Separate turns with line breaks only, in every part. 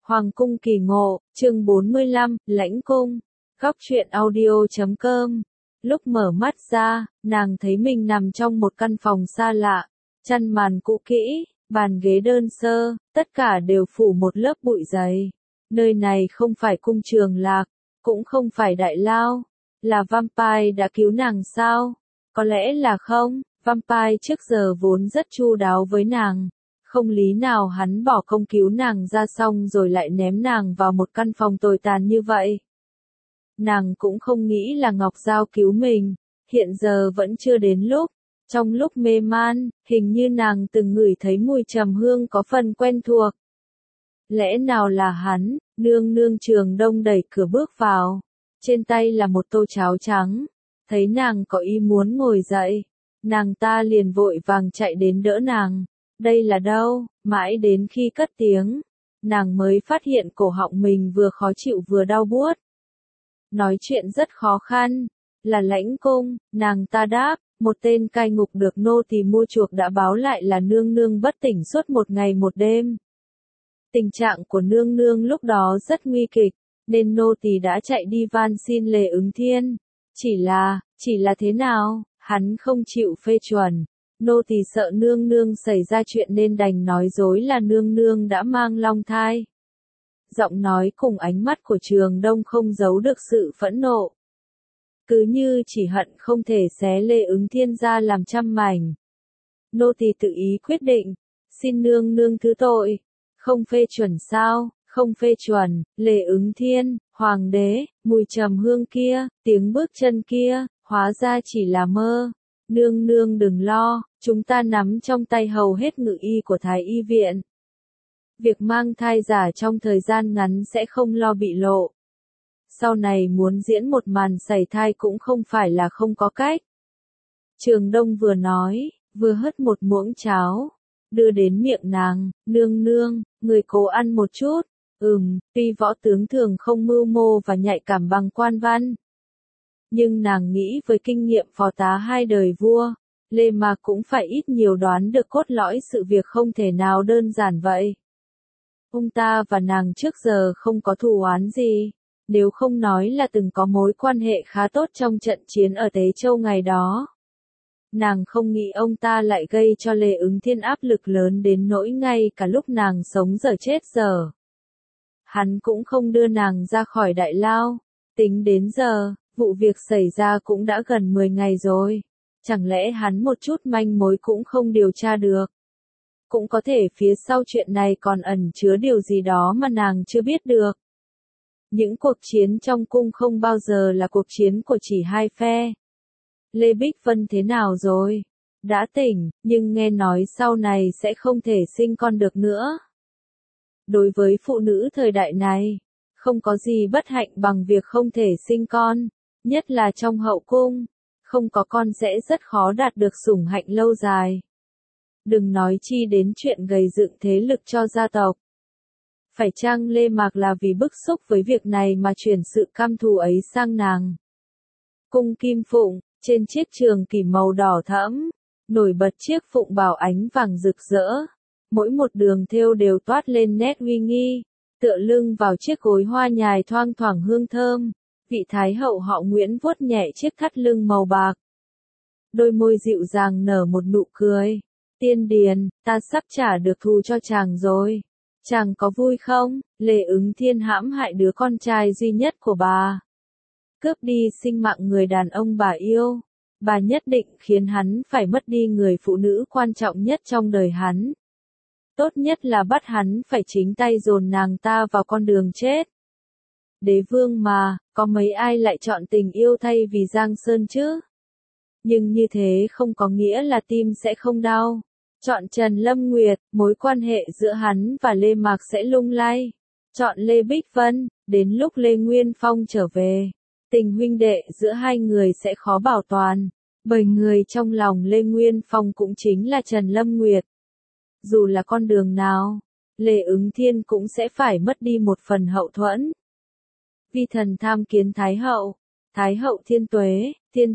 Hoàng cung kỳ ngộ, chương 45, lãnh cung. Góc truyện audio.com. Lúc mở mắt ra, nàng thấy mình nằm trong một căn phòng xa lạ, chăn màn cũ kỹ, bàn ghế đơn sơ, tất cả đều phủ một lớp bụi dày. Nơi này không phải cung Trường Lạc, cũng không phải Đại Lao, là Vampire đã cứu nàng sao? Có lẽ là không, Vampire trước giờ vốn rất chu đáo với nàng. Không lý nào hắn bỏ công cứu nàng ra xong rồi lại ném nàng vào một căn phòng tồi tàn như vậy. Nàng cũng không nghĩ là Ngọc Giao cứu mình, hiện giờ vẫn chưa đến lúc. Trong lúc mê man, hình như nàng từng ngửi thấy mùi trầm hương có phần quen thuộc. Lẽ nào là hắn? Nương nương Trường Đông đẩy cửa bước vào. Trên tay là một tô cháo trắng. Thấy nàng có ý muốn ngồi dậy, nàng ta liền vội vàng chạy đến đỡ nàng. Đây là đâu? Mãi đến khi cất tiếng, nàng mới phát hiện cổ họng mình vừa khó chịu vừa đau buốt. Nói chuyện rất khó khăn, là lãnh cung, nàng ta đáp, một tên cai ngục được nô tỳ mua chuộc đã báo lại là nương nương bất tỉnh suốt một ngày một đêm. Tình trạng của nương nương lúc đó rất nguy kịch, nên nô tỳ đã chạy đi van xin Lê Ứng Thiên. Chỉ là thế nào, hắn không chịu phê chuẩn. Nô tỳ sợ nương nương xảy ra chuyện nên đành nói dối là nương nương đã mang long thai. Giọng nói cùng ánh mắt của Trường Đông không giấu được sự phẫn nộ. Cứ như chỉ hận không thể xé Lê Ứng Thiên ra làm trăm mảnh. Nô tỳ tự ý quyết định, xin nương nương thứ tội. Không phê chuẩn sao? Không phê chuẩn. Lê Ứng Thiên, hoàng đế, mùi trầm hương kia, tiếng bước chân kia, hóa ra chỉ là mơ. Nương nương đừng lo, chúng ta nắm trong tay hầu hết ngự y của Thái y viện. Việc mang thai giả trong thời gian ngắn sẽ không lo bị lộ. Sau này muốn diễn một màn sảy thai cũng không phải là không có cách. Trường Đông vừa nói, vừa hớt một muỗng cháo, đưa đến miệng nàng. Nương nương, người cố ăn một chút. Tuy võ tướng thường không mưu mô và nhạy cảm bằng quan văn. Nhưng nàng nghĩ với kinh nghiệm phò tá hai đời vua, Lê Mạc cũng phải ít nhiều đoán được cốt lõi sự việc không thể nào đơn giản vậy. Ông ta và nàng trước giờ không có thù oán gì, nếu không nói là từng có mối quan hệ khá tốt trong trận chiến ở Tế Châu ngày đó. Nàng không nghĩ ông ta lại gây cho Lê Ứng Thiên áp lực lớn đến nỗi ngay cả lúc nàng sống dở chết dở. Hắn cũng không đưa nàng ra khỏi Đại Lao, tính đến giờ. Vụ việc xảy ra cũng đã gần 10 ngày rồi. Chẳng lẽ hắn một chút manh mối cũng không điều tra được? Cũng có thể phía sau chuyện này còn ẩn chứa điều gì đó mà nàng chưa biết được. Những cuộc chiến trong cung không bao giờ là cuộc chiến của chỉ hai phe. Lê Bích Vân thế nào rồi? Đã tỉnh, nhưng nghe nói sau này sẽ không thể sinh con được nữa. Đối với phụ nữ thời đại này, không có gì bất hạnh bằng việc không thể sinh con. Nhất là trong hậu cung, không có con sẽ rất khó đạt được sủng hạnh lâu dài. Đừng nói chi đến chuyện gây dựng thế lực cho gia tộc. Phải chăng Lê Mạc là vì bức xúc với việc này mà chuyển sự căm thù ấy sang nàng? Cung Kim Phụng, trên chiếc trường kỷ màu đỏ thẫm, nổi bật chiếc phụng bảo ánh vàng rực rỡ. Mỗi một đường thêu đều toát lên nét uy nghi, tựa lưng vào chiếc gối hoa nhài thoang thoảng hương thơm. Vị Thái hậu họ Nguyễn vuốt nhẹ chiếc thắt lưng màu bạc. Đôi môi dịu dàng nở một nụ cười. Tiên Điền, ta sắp trả được thù cho chàng rồi. Chàng có vui không? Lê Ứng Thiên hãm hại đứa con trai duy nhất của bà. Cướp đi sinh mạng người đàn ông bà yêu. Bà nhất định khiến hắn phải mất đi người phụ nữ quan trọng nhất trong đời hắn. Tốt nhất là bắt hắn phải chính tay dồn nàng ta vào con đường chết. Đế vương mà, có mấy ai lại chọn tình yêu thay vì Giang Sơn chứ? Nhưng như thế không có nghĩa là tim sẽ không đau. Chọn Trần Lâm Nguyệt, mối quan hệ giữa hắn và Lê Mạc sẽ lung lay. Chọn Lê Bích Vân, đến lúc Lê Nguyên Phong trở về, tình huynh đệ giữa hai người sẽ khó bảo toàn. Bởi người trong lòng Lê Nguyên Phong cũng chính là Trần Lâm Nguyệt. Dù là con đường nào, Lê Ứng Thiên cũng sẽ phải mất đi một phần hậu thuẫn. Vi thần tham kiến Thái hậu thiên tuế,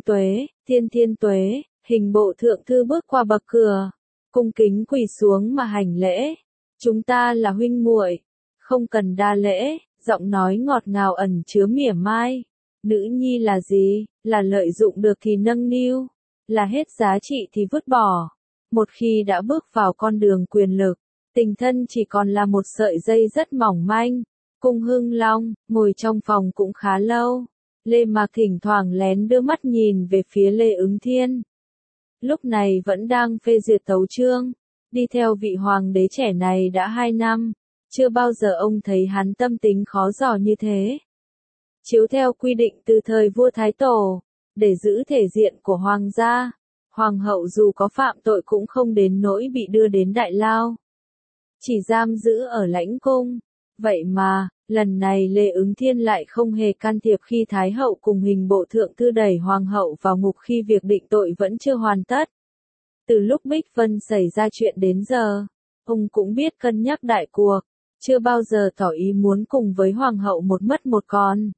thiên tuế, hình bộ thượng thư bước qua bậc cửa, cung kính quỳ xuống mà hành lễ. Chúng ta là huynh muội, Không cần đa lễ, giọng nói ngọt ngào ẩn chứa mỉa mai. Nữ nhi là gì? Là lợi dụng được thì nâng niu, là hết giá trị thì vứt bỏ. Một khi đã bước vào con đường quyền lực, tình thân chỉ còn là một sợi dây rất mỏng manh. Cung Hưng Long, ngồi trong phòng cũng khá lâu. Lê Mạc thỉnh thoảng lén đưa mắt nhìn về phía Lê Ứng Thiên. Lúc này vẫn đang phê duyệt tấu chương. Đi theo vị hoàng đế trẻ này đã 2 năm. Chưa bao giờ ông thấy hắn tâm tính khó dò như thế. Chiếu theo quy định từ thời vua Thái Tổ, để giữ thể diện của hoàng gia, hoàng hậu dù có phạm tội cũng không đến nỗi bị đưa đến đại lao. Chỉ giam giữ ở lãnh cung. Vậy mà, lần này Lê Ứng Thiên lại không hề can thiệp khi Thái hậu cùng hình bộ thượng thư đẩy hoàng hậu vào ngục khi việc định tội vẫn chưa hoàn tất. Từ lúc Bích Vân xảy ra chuyện đến giờ, ông cũng biết cân nhắc đại cuộc, chưa bao giờ tỏ ý muốn cùng với hoàng hậu một mất một còn.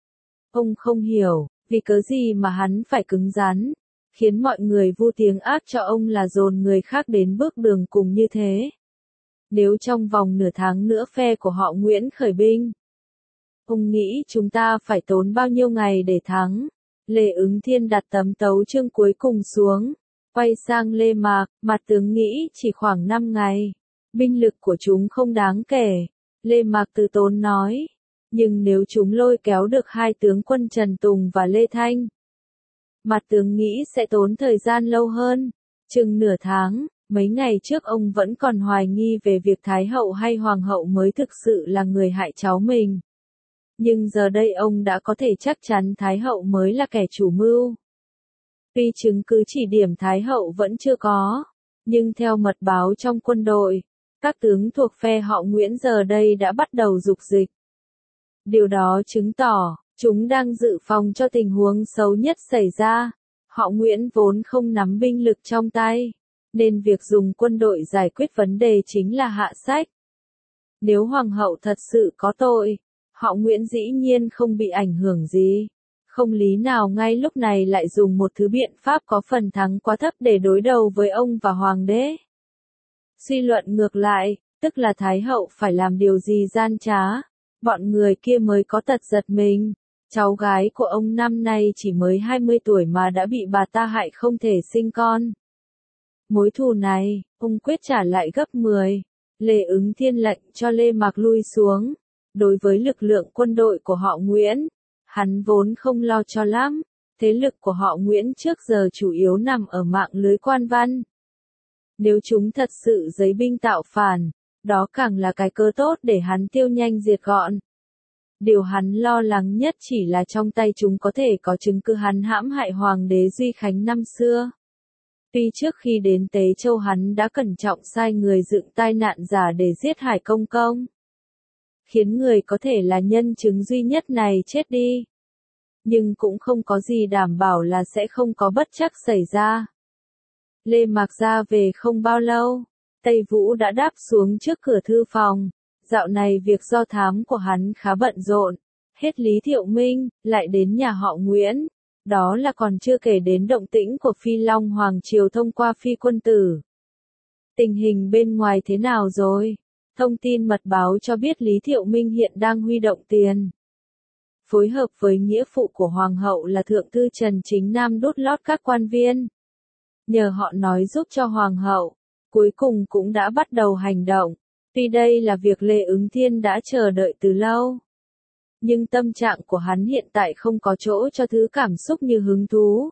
Ông không hiểu, vì cớ gì mà hắn phải cứng rắn, khiến mọi người vu tiếng ác cho ông là dồn người khác đến bước đường cùng như thế. Nếu trong vòng nửa tháng nữa phe của họ Nguyễn khởi binh, ông nghĩ chúng ta phải tốn bao nhiêu ngày để thắng? Lê Ứng Thiên đặt tấm tấu chương cuối cùng xuống, quay sang Lê Mạc, mặt tướng nghĩ chỉ khoảng 5 ngày. Binh lực của chúng không đáng kể. Lê Mạc từ tốn nói. Nhưng nếu chúng lôi kéo được 2 tướng quân Trần Tùng và Lê Thanh, mặt tướng nghĩ sẽ tốn thời gian lâu hơn, chừng nửa tháng. Mấy ngày trước ông vẫn còn hoài nghi về việc Thái hậu hay Hoàng hậu mới thực sự là người hại cháu mình. Nhưng giờ đây ông đã có thể chắc chắn Thái hậu mới là kẻ chủ mưu. Tuy chứng cứ chỉ điểm Thái hậu vẫn chưa có, nhưng theo mật báo trong quân đội, các tướng thuộc phe họ Nguyễn giờ đây đã bắt đầu dục dịch. Điều đó chứng tỏ, chúng đang dự phòng cho tình huống xấu nhất xảy ra. Họ Nguyễn vốn không nắm binh lực trong tay, nên việc dùng quân đội giải quyết vấn đề chính là hạ sách. Nếu hoàng hậu thật sự có tội, họ Nguyễn dĩ nhiên không bị ảnh hưởng gì. Không lý nào ngay lúc này lại dùng một thứ biện pháp có phần thắng quá thấp để đối đầu với ông và hoàng đế. Suy luận ngược lại, tức là Thái hậu phải làm điều gì gian trá, bọn người kia mới có tật giật mình. Cháu gái của ông năm nay chỉ mới 20 tuổi mà đã bị bà ta hại không thể sinh con. Mối thù này, ông quyết trả lại gấp 10. Lê Ứng Thiên lệnh cho Lê Mạc lui xuống. Đối với lực lượng quân đội của họ Nguyễn, hắn vốn không lo cho lắm. Thế lực của họ Nguyễn trước giờ chủ yếu nằm ở mạng lưới quan văn. Nếu chúng thật sự giấy binh tạo phản, đó càng là cái cơ tốt để hắn tiêu nhanh diệt gọn. Điều hắn lo lắng nhất chỉ là trong tay chúng có thể có chứng cứ hắn hãm hại Hoàng đế Duy Khánh năm xưa. Tuy trước khi đến Tế Châu hắn đã cẩn trọng sai người dựng tai nạn giả để giết Hải Công Công, khiến người có thể là nhân chứng duy nhất này chết đi. Nhưng cũng không có gì đảm bảo là sẽ không có bất trắc xảy ra. Lê Mạc ra về không bao lâu, Tây Vũ đã đáp xuống trước cửa thư phòng. Dạo này việc do thám của hắn khá bận rộn, hết Lý Thiệu Minh, lại đến nhà họ Nguyễn. Đó là còn chưa kể đến động tĩnh của Phi Long Hoàng Triều thông qua Phi Quân Tử. Tình hình bên ngoài thế nào rồi? Thông tin mật báo cho biết Lý Thiệu Minh hiện đang huy động tiền, phối hợp với nghĩa phụ của Hoàng hậu là Thượng thư Trần Chính Nam đốt lót các quan viên. Nhờ họ nói giúp cho Hoàng hậu, cuối cùng cũng đã bắt đầu hành động. Tuy đây là việc Lê Ứng Thiên đã chờ đợi từ lâu, nhưng tâm trạng của hắn hiện tại không có chỗ cho thứ cảm xúc như hứng thú.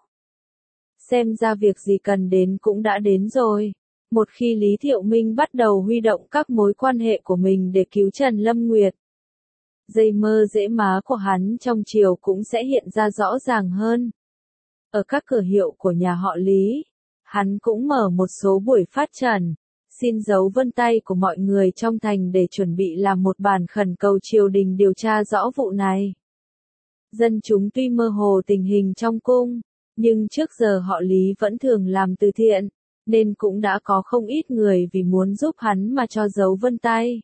Xem ra việc gì cần đến cũng đã đến rồi. Một khi Lý Thiệu Minh bắt đầu huy động các mối quan hệ của mình để cứu Trần Lâm Nguyệt, dây mơ dễ má của hắn trong triều cũng sẽ hiện ra rõ ràng hơn. Ở các cửa hiệu của nhà họ Lý, hắn cũng mở một số buổi phát trần, xin dấu vân tay của mọi người trong thành để chuẩn bị làm một bản khẩn cầu triều đình điều tra rõ vụ này. Dân chúng tuy mơ hồ tình hình trong cung, nhưng trước giờ họ Lý vẫn thường làm từ thiện, nên cũng đã có không ít người vì muốn giúp hắn mà cho dấu vân tay.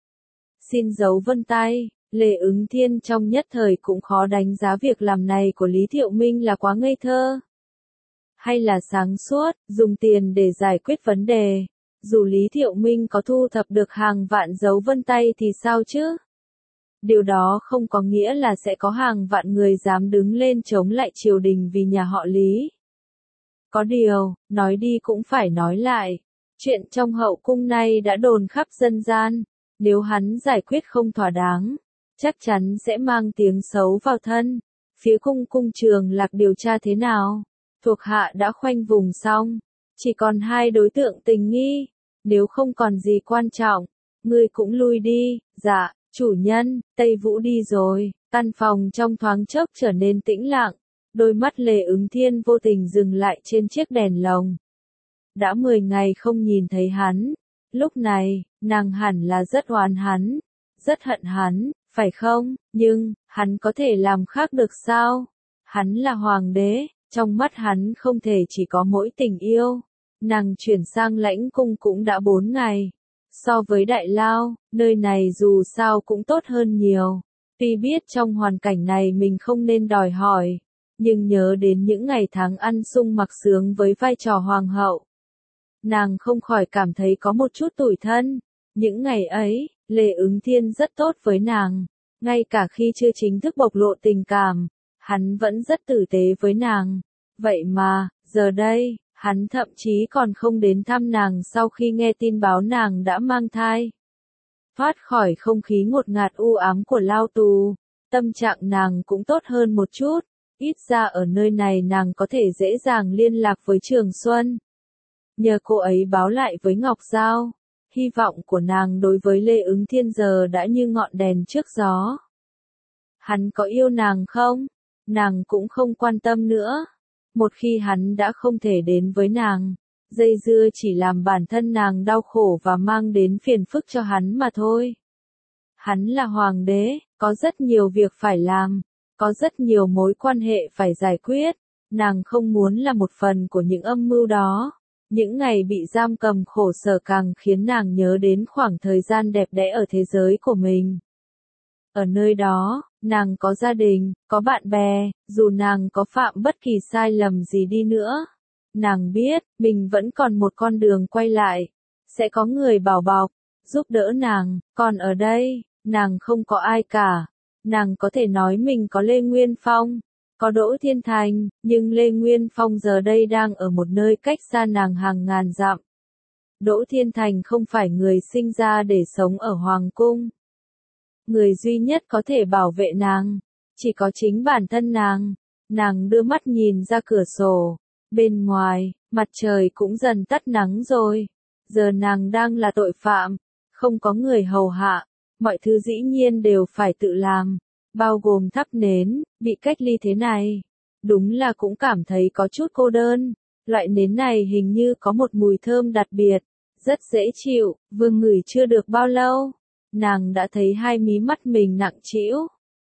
Xin dấu vân tay, Lê Ứng Thiên trong nhất thời cũng khó đánh giá việc làm này của Lý Thiệu Minh là quá ngây thơ, hay là sáng suốt, dùng tiền để giải quyết vấn đề. Dù Lý Thiệu Minh có thu thập được hàng vạn dấu vân tay thì sao chứ? Điều đó không có nghĩa là sẽ có hàng vạn người dám đứng lên chống lại triều đình vì nhà họ Lý. Có điều, nói đi cũng phải nói lại. Chuyện trong hậu cung này đã đồn khắp dân gian. Nếu hắn giải quyết không thỏa đáng, chắc chắn sẽ mang tiếng xấu vào thân. Phía cung Trường Lạc điều tra thế nào? Thuộc hạ đã khoanh vùng xong. Chỉ còn 2 đối tượng tình nghi. Nếu không còn gì quan trọng, ngươi cũng lui đi. Dạ, chủ nhân, Tây Vũ đi rồi. Căn phòng trong thoáng chốc trở nên tĩnh lặng. Đôi mắt Lê Ứng Thiên vô tình dừng lại trên chiếc đèn lồng. Đã 10 ngày không nhìn thấy hắn. Lúc này, nàng hẳn là rất oán hắn, rất hận hắn, phải không? Nhưng, hắn có thể làm khác được sao? Hắn là hoàng đế, trong mắt hắn không thể chỉ có mỗi tình yêu. Nàng chuyển sang Lãnh Cung cũng đã 4 ngày. So với Đại Lao, nơi này dù sao cũng tốt hơn nhiều. Tuy biết trong hoàn cảnh này mình không nên đòi hỏi, nhưng nhớ đến những ngày tháng ăn sung mặc sướng với vai trò hoàng hậu, nàng không khỏi cảm thấy có một chút tủi thân. Những ngày ấy, Lê Ứng Thiên rất tốt với nàng. Ngay cả khi chưa chính thức bộc lộ tình cảm, hắn vẫn rất tử tế với nàng. Vậy mà, giờ đây, hắn thậm chí còn không đến thăm nàng sau khi nghe tin báo nàng đã mang thai. Thoát khỏi không khí ngột ngạt u ám của lao tù, tâm trạng nàng cũng tốt hơn một chút. Ít ra ở nơi này nàng có thể dễ dàng liên lạc với Trường Xuân. Nhờ cô ấy báo lại với Ngọc Giao, hy vọng của nàng đối với Lê Ứng Thiên giờ đã như ngọn đèn trước gió. Hắn có yêu nàng không? Nàng cũng không quan tâm nữa. Một khi hắn đã không thể đến với nàng, dây dưa chỉ làm bản thân nàng đau khổ và mang đến phiền phức cho hắn mà thôi. Hắn là hoàng đế, có rất nhiều việc phải làm, có rất nhiều mối quan hệ phải giải quyết. Nàng không muốn là một phần của những âm mưu đó. Những ngày bị giam cầm khổ sở càng khiến nàng nhớ đến khoảng thời gian đẹp đẽ ở thế giới của mình. Ở nơi đó, nàng có gia đình, có bạn bè, dù nàng có phạm bất kỳ sai lầm gì đi nữa. Nàng biết, mình vẫn còn một con đường quay lại. Sẽ có người bảo bọc, giúp đỡ nàng, còn ở đây, nàng không có ai cả. Nàng có thể nói mình có Lê Nguyên Phong, có Đỗ Thiên Thành, nhưng Lê Nguyên Phong giờ đây đang ở một nơi cách xa nàng hàng ngàn dặm. Đỗ Thiên Thành không phải người sinh ra để sống ở Hoàng Cung. Người duy nhất có thể bảo vệ nàng, chỉ có chính bản thân nàng. Nàng đưa mắt nhìn ra cửa sổ. Bên ngoài, mặt trời cũng dần tắt nắng rồi. Giờ nàng đang là tội phạm, không có người hầu hạ. Mọi thứ dĩ nhiên đều phải tự làm, bao gồm thắp nến. Bị cách ly thế này, đúng là cũng cảm thấy có chút cô đơn. Loại nến này hình như có một mùi thơm đặc biệt, rất dễ chịu. Vừa ngửi chưa được bao lâu, nàng đã thấy hai mí mắt mình nặng trĩu.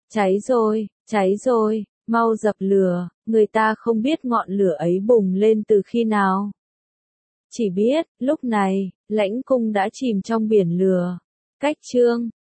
Cháy rồi, mau dập lửa. Người ta không biết ngọn lửa ấy bùng lên từ khi nào. Chỉ biết, lúc này, Lãnh Cung đã chìm trong biển lửa. Cách chương